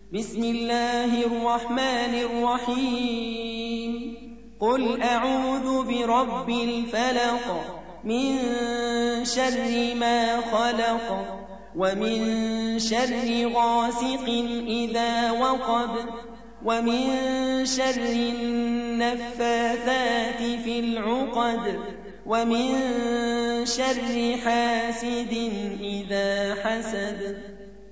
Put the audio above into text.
بسم الله الرحمن الرحيم قل أعوذ برب الفلق من شر ما خلق ومن شر غاسق إذا وقب ومن شر النفاثات في العقد ومن شر حاسد إذا حسد